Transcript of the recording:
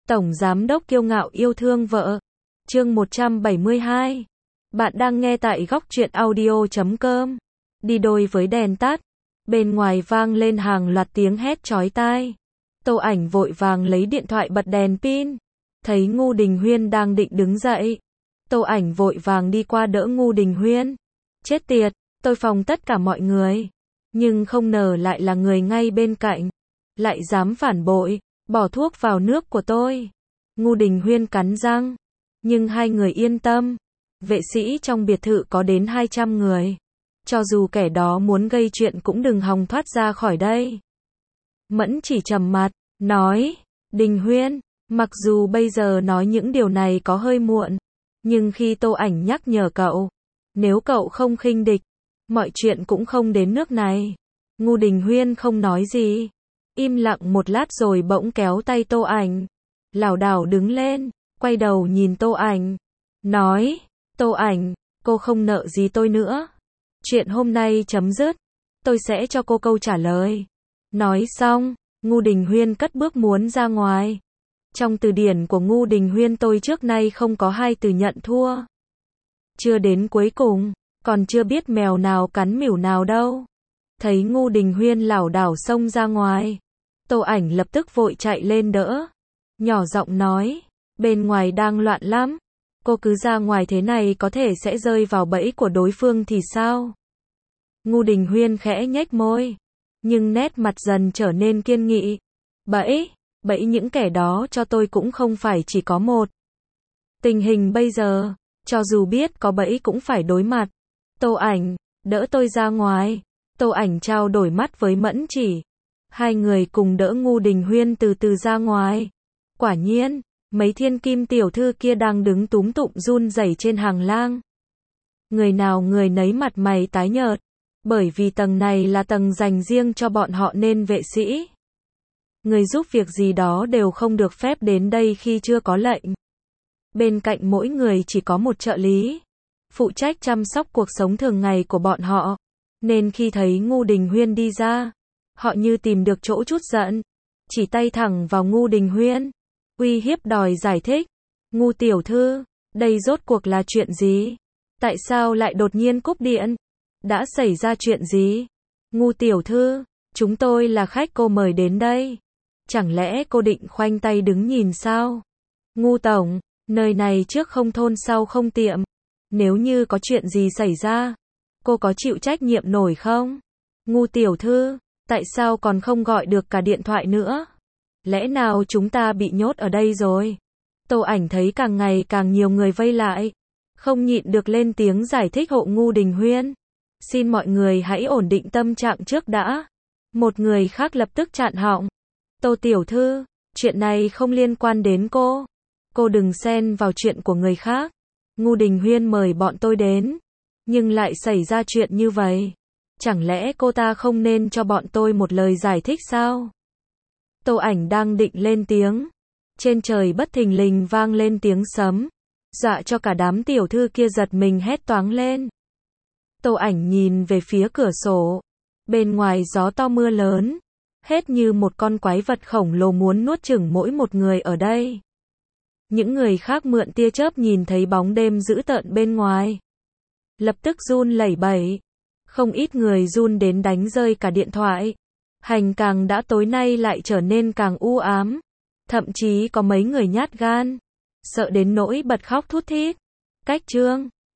Tổng giám đốc kiêu ngạo yêu thương vợ. Chương 172. Bạn đang nghe tại góc truyện audio.com. Đi đôi với đèn tắt, bên ngoài vang lên hàng loạt tiếng hét chói tai. Tô Ảnh vội vàng lấy điện thoại bật đèn pin, thấy Ngô Đình Huyên đang định đứng dậy. Tô Ảnh vội vàng đi qua đỡ Ngô Đình Huyên. Chết tiệt, tôi phòng tất cả mọi người, nhưng không ngờ lại là người ngay bên cạnh, lại dám phản bội, bỏ thuốc vào nước của tôi. Ngô Đình Huyên cắn răng, nhưng hai người yên tâm, vệ sĩ trong biệt thự có đến 200 người. Cho dù kẻ đó muốn gây chuyện cũng đừng hòng thoát ra khỏi đây. Mẫn chỉ trầm mặt, nói, Đình Huyên, mặc dù bây giờ nói những điều này có hơi muộn, nhưng khi Tô Ảnh nhắc nhở cậu, nếu cậu không khinh địch, mọi chuyện cũng không đến nước này. Ngô Đình Huyên không nói gì, im lặng một lát rồi bỗng kéo tay Tô Ảnh, lảo đảo đứng lên, quay đầu nhìn Tô Ảnh, nói, Tô Ảnh, cô không nợ gì tôi nữa. Chuyện hôm nay chấm dứt, tôi sẽ cho cô câu trả lời. Nói xong, Ngô Đình Huyên cất bước muốn ra ngoài. Trong từ điển của Ngô Đình Huyên tôi trước nay không có hai từ nhận thua. Chưa đến cuối cùng, còn chưa biết mèo nào cắn mỉu nào đâu. Thấy Ngô Đình Huyên lảo đảo xông ra ngoài, Tô Ảnh lập tức vội chạy lên đỡ, nhỏ giọng nói, bên ngoài đang loạn lắm, cô cứ ra ngoài thế này có thể sẽ rơi vào bẫy của đối phương thì sao? Ngô Đình Huyên khẽ nhếch môi, nhưng nét mặt dần trở nên kiên nghị. Bẫy những kẻ đó cho tôi cũng không phải chỉ có một. Tình hình bây giờ, cho dù biết có bẫy cũng phải đối mặt. Tô Ảnh, đỡ tôi ra ngoài. Tô Ảnh trao đổi mắt với Mẫn Chỉ. Hai người cùng đỡ Ngô Đình Huyên từ từ ra ngoài. Quả nhiên, mấy thiên kim tiểu thư kia đang đứng túm tụm run rẩy trên hàng lang. Người nào người nấy mặt mày tái nhợt, bởi vì tầng này là tầng dành riêng cho bọn họ nên vệ sĩ. Người giúp việc gì đó đều không được phép đến đây khi chưa có lệnh. Bên cạnh mỗi người chỉ có một trợ lý, phụ trách chăm sóc cuộc sống thường ngày của bọn họ. Nên khi thấy Ngô Đình Huyên đi ra, họ như tìm được chỗ trút giận, chỉ tay thẳng vào Ngô Đình Huyên, uy hiếp đòi giải thích. Ngô tiểu thư, đây rốt cuộc là chuyện gì? Tại sao lại đột nhiên cúp điện? Đã xảy ra chuyện gì? Ngô tiểu thư, chúng tôi là khách cô mời đến đây. Chẳng lẽ cô định khoanh tay đứng nhìn sao? Ngô tổng, nơi này trước không thôn sau không tiệm. Nếu như có chuyện gì xảy ra, cô có chịu trách nhiệm nổi không? Ngô tiểu thư, tại sao còn không gọi được cả điện thoại nữa? Lẽ nào chúng ta bị nhốt ở đây rồi? Tô Ảnh thấy càng ngày càng nhiều người vây lại, không nhịn được lên tiếng giải thích hộ Ngô Đình Huyên. Xin mọi người hãy ổn định tâm trạng trước đã. Một người khác lập tức chặn họng. Tô tiểu thư, chuyện này không liên quan đến cô. Cô đừng xen vào chuyện của người khác. Ngô Đình Huyên mời bọn tôi đến, nhưng lại xảy ra chuyện như vậy. Chẳng lẽ cô ta không nên cho bọn tôi một lời giải thích sao? Tô Ảnh đang định lên tiếng, trên trời bất thình lình vang lên tiếng sấm, dọa cho cả đám tiểu thư kia giật mình hét toáng lên. Tô Ảnh nhìn về phía cửa sổ, bên ngoài gió to mưa lớn, hết như một con quái vật khổng lồ muốn nuốt chửng mỗi một người ở đây. Những người khác mượn tia chớp nhìn thấy bóng đêm dữ tợn bên ngoài, lập tức run lẩy bẩy, không ít người run đến đánh rơi cả điện thoại. Hành càng đã tối nay lại trở nên càng u ám, thậm chí có mấy người nhát gan, sợ đến nỗi bật khóc thút thít. Cách chương